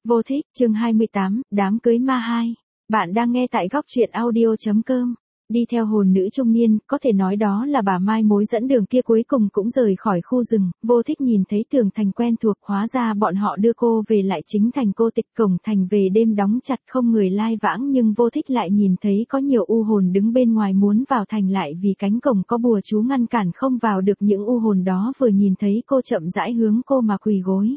Vô thích, chương 28, đám cưới ma 2. Bạn đang nghe tại góc truyện audio.com. Đi theo hồn nữ trung niên, có thể nói đó là bà mai mối dẫn đường kia cuối cùng cũng rời khỏi khu rừng. Vô thích nhìn thấy tường thành quen thuộc, hóa ra bọn họ đưa cô về lại chính thành cô tịch. Cổng thành về đêm đóng chặt không người lai vãng, nhưng vô thích lại nhìn thấy có nhiều u hồn đứng bên ngoài muốn vào thành, lại vì cánh cổng có bùa chú ngăn cản không vào được. Những u hồn đó vừa nhìn thấy cô chậm rãi hướng cô mà quỳ gối.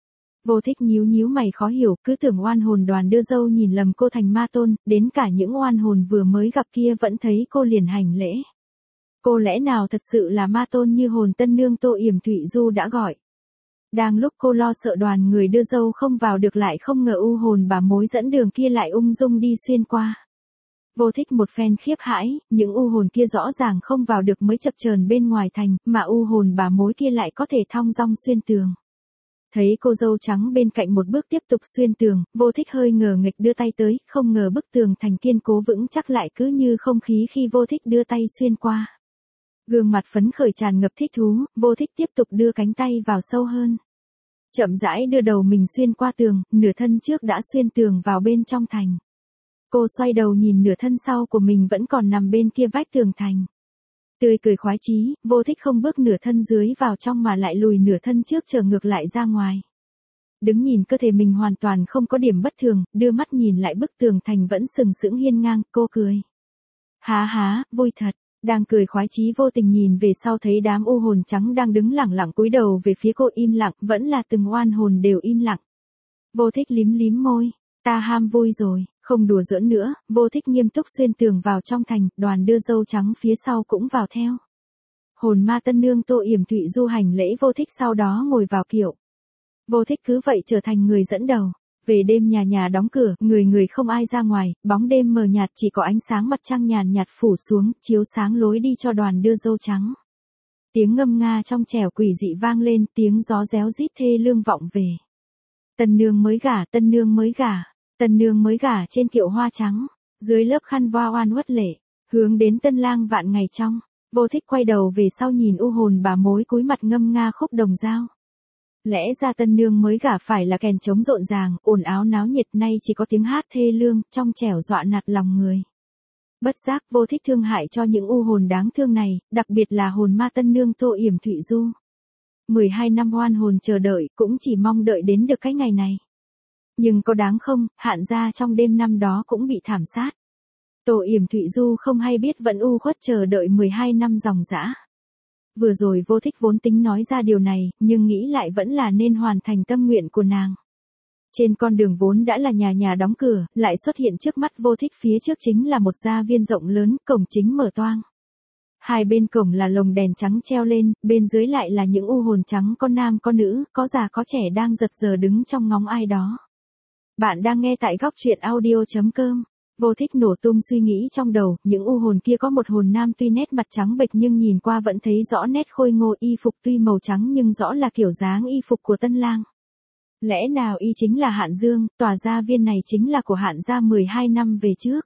Vô thích nhíu nhíu mày khó hiểu, cứ tưởng oan hồn đoàn đưa dâu nhìn lầm cô thành ma tôn, đến cả những oan hồn vừa mới gặp kia vẫn thấy cô liền hành lễ. Cô lẽ nào thật sự là ma tôn như hồn tân nương Tô Yểm Thụy Du đã gọi. Đang lúc cô lo sợ đoàn người đưa dâu không vào được, lại không ngờ u hồn bà mối dẫn đường kia lại ung dung đi xuyên qua. Vô thích một phen khiếp hãi, những u hồn kia rõ ràng không vào được mới chập chờn bên ngoài thành, mà u hồn bà mối kia lại có thể thong dong xuyên tường. Thấy cô dâu trắng bên cạnh một bước tiếp tục xuyên tường, vô thích hơi ngờ nghịch đưa tay tới, không ngờ bức tường thành kiên cố vững chắc lại cứ như không khí khi vô thích đưa tay xuyên qua. Gương mặt phấn khởi tràn ngập thích thú, vô thích tiếp tục đưa cánh tay vào sâu hơn. Chậm rãi đưa đầu mình xuyên qua tường, nửa thân trước đã xuyên tường vào bên trong thành. Cô xoay đầu nhìn nửa thân sau của mình vẫn còn nằm bên kia vách tường thành. Tươi cười khoái chí, vô thích không bước nửa thân dưới vào trong mà lại lùi nửa thân trước trở ngược lại ra ngoài. Đứng nhìn cơ thể mình hoàn toàn không có điểm bất thường, đưa mắt nhìn lại bức tường thành vẫn sừng sững hiên ngang, cô cười. Há há, vui thật. Đang cười khoái chí vô tình nhìn về sau thấy đám u hồn trắng đang đứng lẳng lặng cúi đầu về phía cô im lặng, vẫn là từng oan hồn đều im lặng. Vô thích lím lím môi, ta ham vui rồi. Không đùa giỡn nữa, vô thích nghiêm túc xuyên tường vào trong thành, đoàn đưa dâu trắng phía sau cũng vào theo. Hồn ma tân nương Tô Yểm Thụy Du hành lễ vô thích, sau đó ngồi vào kiệu. Vô thích cứ vậy trở thành người dẫn đầu. Về đêm nhà nhà đóng cửa, người người không ai ra ngoài, bóng đêm mờ nhạt chỉ có ánh sáng mặt trăng nhàn nhạt phủ xuống, chiếu sáng lối đi cho đoàn đưa dâu trắng. Tiếng ngâm nga trong trẻo quỷ dị vang lên, tiếng gió réo rít thê lương vọng về. Tân nương mới gả, tân nương mới gả. Tân nương mới gả trên kiệu hoa trắng, dưới lớp khăn voa oan uất lệ, hướng đến tân lang vạn ngày trong. Vô thích quay đầu về sau nhìn u hồn bà mối cúi mặt ngâm nga khúc đồng dao. Lẽ ra tân nương mới gả phải là kèn trống rộn ràng, ồn áo náo nhiệt, nay chỉ có tiếng hát thê lương, trong trẻo dọa nạt lòng người. Bất giác vô thích thương hại cho những u hồn đáng thương này, đặc biệt là hồn ma tân nương Tô Yểm Thụy Du. 12 năm oan hồn chờ đợi, cũng chỉ mong đợi đến được cái ngày này. Nhưng có đáng không, Hạn gia trong đêm năm đó cũng bị thảm sát. Tô Yểm Thụy Du không hay biết vẫn u khuất chờ đợi 12 năm dòng dã. Vừa rồi vô thích vốn tính nói ra điều này, nhưng nghĩ lại vẫn là nên hoàn thành tâm nguyện của nàng. Trên con đường vốn đã là nhà nhà đóng cửa, lại xuất hiện trước mắt vô thích, phía trước chính là một gia viên rộng lớn, cổng chính mở toang. Hai bên cổng là lồng đèn trắng treo lên, bên dưới lại là những u hồn trắng, có nam có nữ, có già có trẻ đang giật giờ đứng trong ngóng ai đó. Bạn đang nghe tại góc truyện audio.com. Vô thích nổ tung suy nghĩ trong đầu, những u hồn kia có một hồn nam tuy nét mặt trắng bệch nhưng nhìn qua vẫn thấy rõ nét khôi ngô, y phục tuy màu trắng nhưng rõ là kiểu dáng y phục của tân lang. Lẽ nào y chính là Hạn Dương, tòa gia viên này chính là của Hạn gia 12 năm về trước.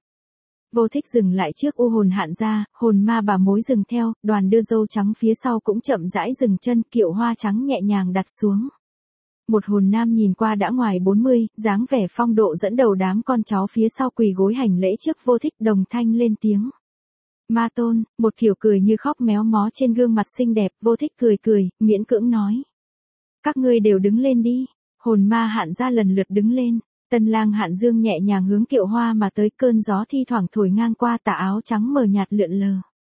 Vô thích dừng lại trước u hồn Hạn gia, hồn ma bà mối dừng theo, đoàn đưa dâu trắng phía sau cũng chậm rãi dừng chân, kiệu hoa trắng nhẹ nhàng đặt xuống. Một hồn nam nhìn qua đã ngoài 40, dáng vẻ phong độ dẫn đầu đám con cháu phía sau quỳ gối hành lễ trước vô thích, đồng thanh lên tiếng. Ma tôn, một kiểu cười như khóc méo mó trên gương mặt xinh đẹp, vô thích cười cười, miễn cưỡng nói. Các ngươi đều đứng lên đi. Hồn ma Hạn gia lần lượt đứng lên. Tân lang Hạn Dương nhẹ nhàng hướng kiệu hoa mà tới, cơn gió thi thoảng thổi ngang qua, tà áo trắng mờ nhạt lượn lờ.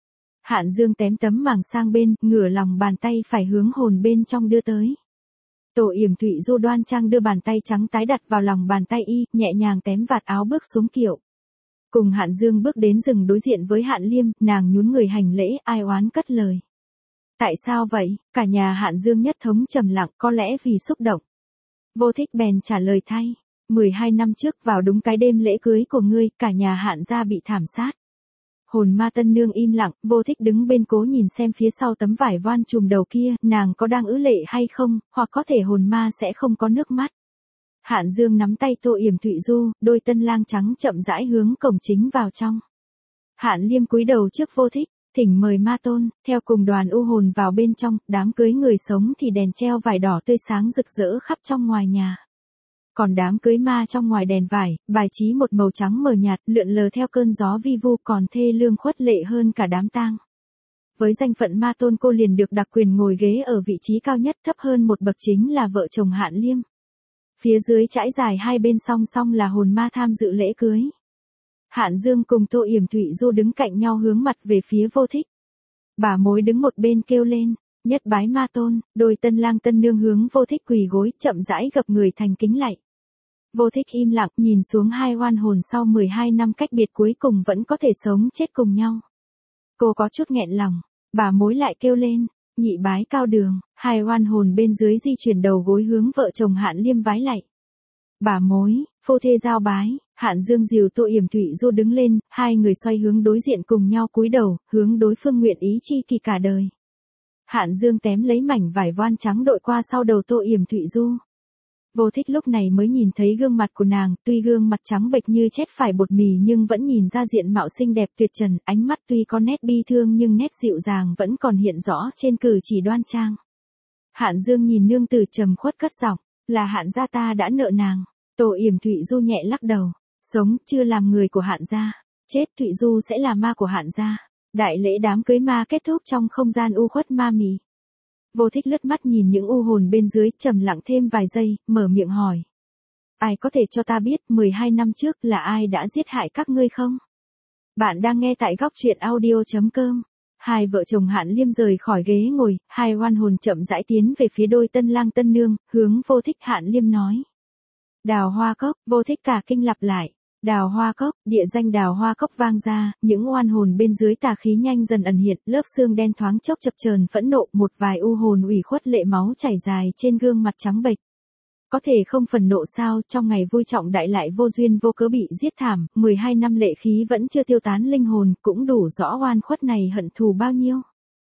Hạn Dương tém tấm màng sang bên, ngửa lòng bàn tay phải hướng hồn bên trong đưa tới. Tô Yểm Thụy Du đoan trang đưa bàn tay trắng tái đặt vào lòng bàn tay y, nhẹ nhàng tém vạt áo bước xuống kiệu. Cùng Hạn Dương bước đến rừng đối diện với Hạn Liêm, nàng nhún người hành lễ, ai oán cất lời. Tại sao vậy? Cả nhà Hạn Dương nhất thống trầm lặng, có lẽ vì xúc động. Vô thích bèn trả lời thay. 12 năm trước vào đúng cái đêm lễ cưới của ngươi, cả nhà Hạn gia bị thảm sát. Hồn ma tân nương im lặng, vô thích đứng bên cố nhìn xem phía sau tấm vải voan trùm đầu kia, nàng có đang ứ lệ hay không, hoặc có thể hồn ma sẽ không có nước mắt. Hạn Dương nắm tay Tô Yểm Thụy Du, đôi tân lang trắng chậm rãi hướng cổng chính vào trong. Hạn Liêm cúi đầu trước vô thích, thỉnh mời ma tôn, theo cùng đoàn u hồn vào bên trong, đám cưới người sống thì đèn treo vải đỏ tươi sáng rực rỡ khắp trong ngoài nhà. Còn đám cưới ma trong ngoài đèn vải, bài trí một màu trắng mờ nhạt, lượn lờ theo cơn gió vi vu còn thê lương khuất lệ hơn cả đám tang. Với danh phận ma tôn cô liền được đặc quyền ngồi ghế ở vị trí cao nhất, thấp hơn một bậc chính là vợ chồng Hạn Liêm. Phía dưới trải dài hai bên song song là hồn ma tham dự lễ cưới. Hạn Dương cùng Tô Yểm Thụy Du đứng cạnh nhau hướng mặt về phía Vô Thích. Bà mối đứng một bên kêu lên, nhất bái ma tôn, đôi tân lang tân nương hướng Vô Thích quỳ gối, chậm rãi gập người thành kính lạy. Vô Thích im lặng nhìn xuống hai oan hồn sau 12 năm cách biệt cuối cùng vẫn có thể sống chết cùng nhau. Cô có chút nghẹn lòng, bà mối lại kêu lên, nhị bái cao đường, hai oan hồn bên dưới di chuyển đầu gối hướng vợ chồng Hạn Liêm vái lạy. Bà mối, phô thê giao bái, Hạn Dương dìu Tô Yểm Thụy Du đứng lên, hai người xoay hướng đối diện cùng nhau cúi đầu, hướng đối phương nguyện ý chi kỳ cả đời. Hạn Dương tém lấy mảnh vải voan trắng đội qua sau đầu Tô Yểm Thụy Du. Vô Thích lúc này mới nhìn thấy gương mặt của nàng, tuy gương mặt trắng bệch như chết phải bột mì nhưng vẫn nhìn ra diện mạo xinh đẹp tuyệt trần, ánh mắt tuy có nét bi thương nhưng nét dịu dàng vẫn còn hiện rõ trên cử chỉ đoan trang. Hạn Dương nhìn nương tử trầm khuất cất giọng, là Hạn gia ta đã nợ nàng. Tô Yểm Thụy Du nhẹ lắc đầu, sống chưa làm người của Hạn gia, chết Thụy Du sẽ là ma của Hạn gia. Đại lễ đám cưới ma kết thúc trong không gian u khuất ma mị. Vô Thích lướt mắt nhìn những u hồn bên dưới, trầm lặng thêm vài giây, mở miệng hỏi. Ai có thể cho ta biết 12 năm trước là ai đã giết hại các ngươi không? Bạn đang nghe tại góc truyện audio.com. Hai vợ chồng Hạn Liêm rời khỏi ghế ngồi, hai oan hồn chậm rãi tiến về phía đôi tân lang tân nương, hướng Vô Thích. Hạn Liêm nói. Đào Hoa Cốc, Vô Thích cả kinh lặp lại. Đào Hoa Cốc, địa danh Đào Hoa Cốc vang ra, những oan hồn bên dưới tà khí nhanh dần ẩn hiện, lớp xương đen thoáng chốc chập chờn phẫn nộ, một vài u hồn ủy khuất lệ máu chảy dài trên gương mặt trắng bệch. Có thể không phần nộ sao, trong ngày vui trọng đại lại vô duyên vô cớ bị giết thảm, 12 năm lệ khí vẫn chưa tiêu tán linh hồn, cũng đủ rõ oan khuất này hận thù bao nhiêu.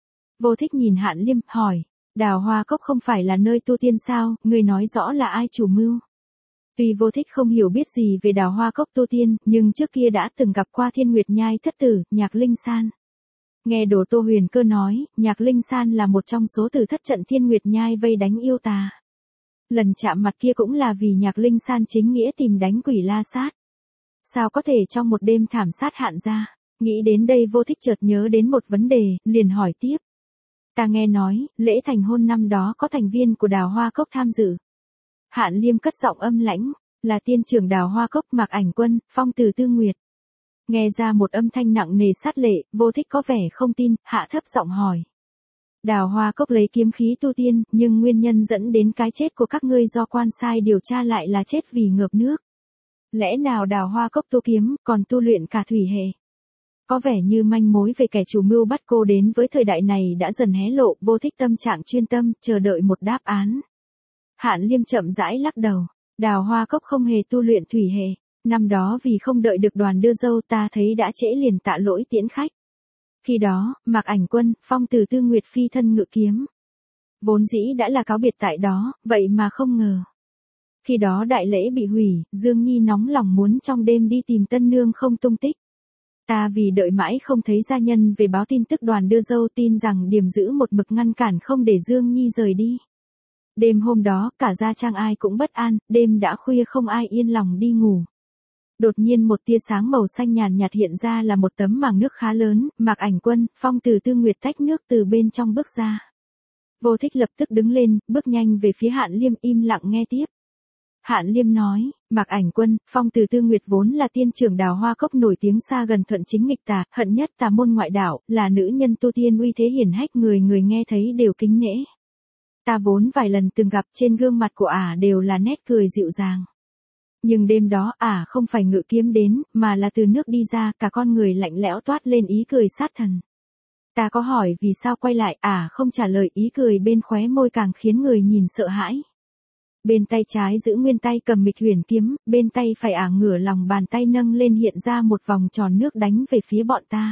Vô Thích nhìn Hạn Liêm, hỏi, Đào Hoa Cốc không phải là nơi tu tiên sao, người nói rõ là ai chủ mưu? Tuy Vô Thích không hiểu biết gì về Đào Hoa Cốc tu tiên, nhưng trước kia đã từng gặp qua Thiên Nguyệt Nhai thất tử, Nhạc Linh San. Nghe Đồ Tô Huyền Cơ nói, Nhạc Linh San là một trong số tử thất trận Thiên Nguyệt Nhai vây đánh yêu tà. Lần chạm mặt kia cũng là vì Nhạc Linh San chính nghĩa tìm đánh quỷ La Sát. Sao có thể trong một đêm thảm sát Hạn gia? Nghĩ đến đây Vô Thích chợt nhớ đến một vấn đề, liền hỏi tiếp. Ta nghe nói, lễ thành hôn năm đó có thành viên của Đào Hoa Cốc tham dự. Hạn Liêm cất giọng âm lãnh, là tiên trưởng Đào Hoa Cốc Mạc Ảnh Quân, phong tử Tư Nguyệt. Nghe ra một âm thanh nặng nề sát lệ, Vô Thích có vẻ không tin, hạ thấp giọng hỏi. Đào Hoa Cốc lấy kiếm khí tu tiên, nhưng nguyên nhân dẫn đến cái chết của các ngươi do quan sai điều tra lại là chết vì ngợp nước. Lẽ nào Đào Hoa Cốc tu kiếm, còn tu luyện cả thủy hệ? Có vẻ như manh mối về kẻ chủ mưu bắt cô đến với thời đại này đã dần hé lộ, Vô Thích tâm trạng chuyên tâm, chờ đợi một đáp án. Hạn Liêm chậm rãi lắc đầu, Đào Hoa Cốc không hề tu luyện thủy hệ, năm đó vì không đợi được đoàn đưa dâu ta thấy đã trễ liền tạ lỗi tiễn khách. Khi đó, Mạc Ảnh Quân, phong tử Tư Nguyệt phi thân ngự kiếm. Vốn dĩ đã là cáo biệt tại đó, vậy mà không ngờ. Khi đó đại lễ bị hủy, Dương Nhi nóng lòng muốn trong đêm đi tìm tân nương không tung tích. Ta vì đợi mãi không thấy gia nhân về báo tin tức đoàn đưa dâu, tin rằng Điềm giữ một mực ngăn cản không để Dương Nhi rời đi. Đêm hôm đó, cả gia trang ai cũng bất an, đêm đã khuya không ai yên lòng đi ngủ. Đột nhiên một tia sáng màu xanh nhàn nhạt hiện ra là một tấm màng nước khá lớn, Mạc Ảnh Quân, phong tử Tư Nguyệt tách nước từ bên trong bước ra. Vô Thích lập tức đứng lên, bước nhanh về phía Hạn Liêm, im lặng nghe tiếp. Hạn Liêm nói, Mạc Ảnh Quân, phong tử Tư Nguyệt vốn là tiên trưởng Đào Hoa Cốc nổi tiếng xa gần thuận chính nghịch tà, hận nhất tà môn ngoại đạo, là nữ nhân tu tiên uy thế hiển hách, người người nghe thấy đều kính nể. Ta vốn vài lần từng gặp, trên gương mặt của ả đều là nét cười dịu dàng. Nhưng đêm đó ả không phải ngự kiếm đến, mà là từ nước đi ra, cả con người lạnh lẽo toát lên ý cười sát thần. Ta có hỏi vì sao quay lại, ả không trả lời, ý cười bên khóe môi càng khiến người nhìn sợ hãi. Bên tay trái giữ nguyên tay cầm Mịch Huyền kiếm, bên tay phải ả ngửa lòng bàn tay nâng lên hiện ra một vòng tròn nước đánh về phía bọn ta.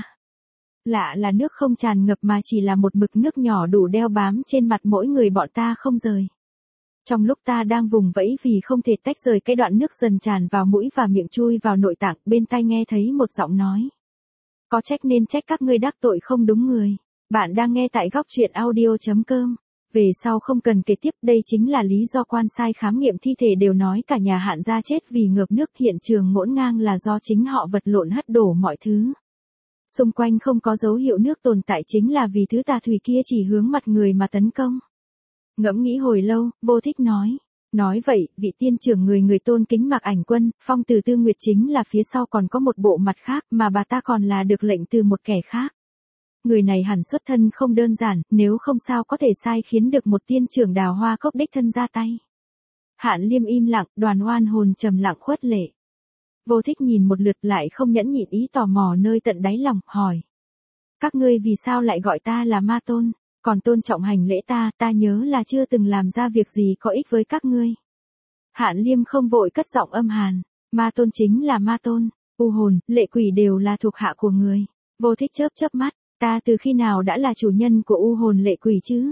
Lạ là nước không tràn ngập mà chỉ là một mực nước nhỏ đủ đeo bám trên mặt mỗi người bọn ta không rời. Trong lúc ta đang vùng vẫy vì không thể tách rời, cái đoạn nước dần tràn vào mũi và miệng chui vào nội tạng, bên tai nghe thấy một giọng nói. Có trách nên trách các ngươi đắc tội không đúng người. Bạn đang nghe tại góc truyện audio.com. Về sau không cần kể tiếp, đây chính là lý do quan sai khám nghiệm thi thể đều nói cả nhà Hạn gia chết vì ngợp nước, hiện trường ngổn ngang là do chính họ vật lộn hất đổ mọi thứ. Xung quanh không có dấu hiệu nước tồn tại chính là vì thứ tà thủy kia chỉ hướng mặt người mà tấn công. Ngẫm nghĩ hồi lâu, Vô Thích nói. Nói vậy, vị tiên trưởng người tôn kính Mạc Ảnh Quân, phong từ Tư Nguyệt chính là phía sau còn có một bộ mặt khác mà bà ta còn là được lệnh từ một kẻ khác. Người này hẳn xuất thân không đơn giản, nếu không sao có thể sai khiến được một tiên trưởng Đào Hoa Cốc đích thân ra tay. Hạn Liêm im lặng, Đoàn Oan Hồn trầm lặng khuất lệ. Vô Thích nhìn một lượt lại không nhẫn nhịn ý tò mò nơi tận đáy lòng, hỏi. Các ngươi vì sao lại gọi ta là Ma Tôn, còn tôn trọng hành lễ ta nhớ là chưa từng làm ra việc gì có ích với các ngươi. Hạn Liêm không vội cất giọng âm hàn, Ma Tôn chính là Ma Tôn, u hồn, lệ quỷ đều là thuộc hạ của người. Vô Thích chớp chớp mắt, ta từ khi nào đã là chủ nhân của u hồn lệ quỷ chứ?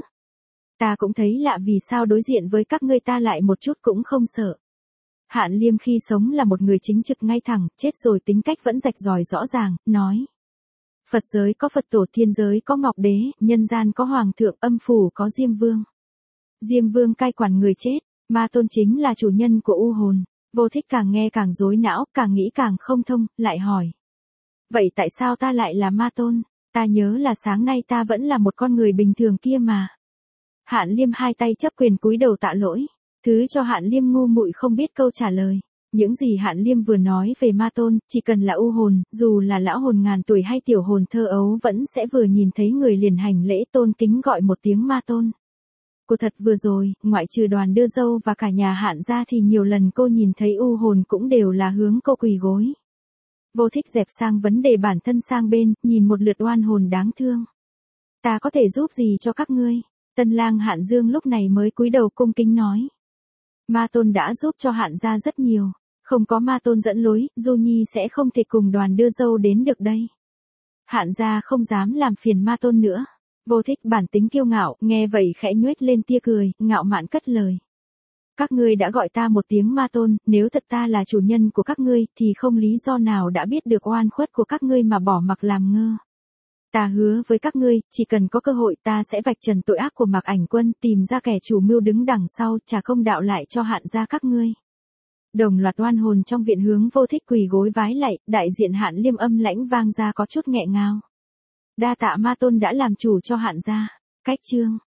Ta cũng thấy lạ vì sao đối diện với các ngươi ta lại một chút cũng không sợ. Hạn Liêm khi sống là một người chính trực ngay thẳng, chết rồi tính cách vẫn rạch ròi rõ ràng, nói. Phật giới có Phật tổ, thiên giới có Ngọc Đế, nhân gian có Hoàng thượng, âm phủ có Diêm Vương. Diêm Vương cai quản người chết, Ma Tôn chính là chủ nhân của u hồn. Vô Thích càng nghe càng rối não, càng nghĩ càng không thông, lại hỏi. Vậy tại sao ta lại là Ma Tôn? Ta nhớ là sáng nay ta vẫn là một con người bình thường kia mà. Hạn Liêm hai tay chấp quyền cúi đầu tạ lỗi. Thứ cho Hạn Liêm ngu muội không biết câu trả lời. Những gì Hạn Liêm vừa nói về Ma Tôn, chỉ cần là u hồn, dù là lão hồn ngàn tuổi hay tiểu hồn thơ ấu vẫn sẽ vừa nhìn thấy người liền hành lễ tôn kính gọi một tiếng Ma Tôn. Cô thật vừa rồi, ngoại trừ Đoàn Đưa Dâu và cả nhà Hạn ra thì nhiều lần cô nhìn thấy u hồn cũng đều là hướng cô quỳ gối. Vô Thích dẹp sang vấn đề bản thân sang bên, nhìn một lượt oan hồn đáng thương. Ta có thể giúp gì cho các ngươi? Tân lang Hạn Dương lúc này mới cúi đầu cung kính nói. Ma Tôn đã giúp cho Hạn gia rất nhiều. Không có Ma Tôn dẫn lối, Du Nhi sẽ không thể cùng Đoàn Đưa Dâu đến được đây. Hạn gia không dám làm phiền Ma Tôn nữa. Vô Thích bản tính kiêu ngạo, nghe vậy khẽ nhoếch lên tia cười, ngạo mạn cất lời. Các ngươi đã gọi ta một tiếng Ma Tôn, nếu thật ta là chủ nhân của các ngươi, thì không lý do nào đã biết được oan khuất của các ngươi mà bỏ mặc làm ngơ. Ta hứa với các ngươi, chỉ cần có cơ hội ta sẽ vạch trần tội ác của Mạc Ảnh Quân, tìm ra kẻ chủ mưu đứng đằng sau, trả công đạo lại cho Hạn gia các ngươi. Đồng loạt oan hồn trong viện hướng Vô Thích quỳ gối vái lạy, đại diện Hạn Liêm âm lãnh vang ra có chút nghẹn ngào. Đa tạ Ma Tôn đã làm chủ cho Hạn gia. Cách chương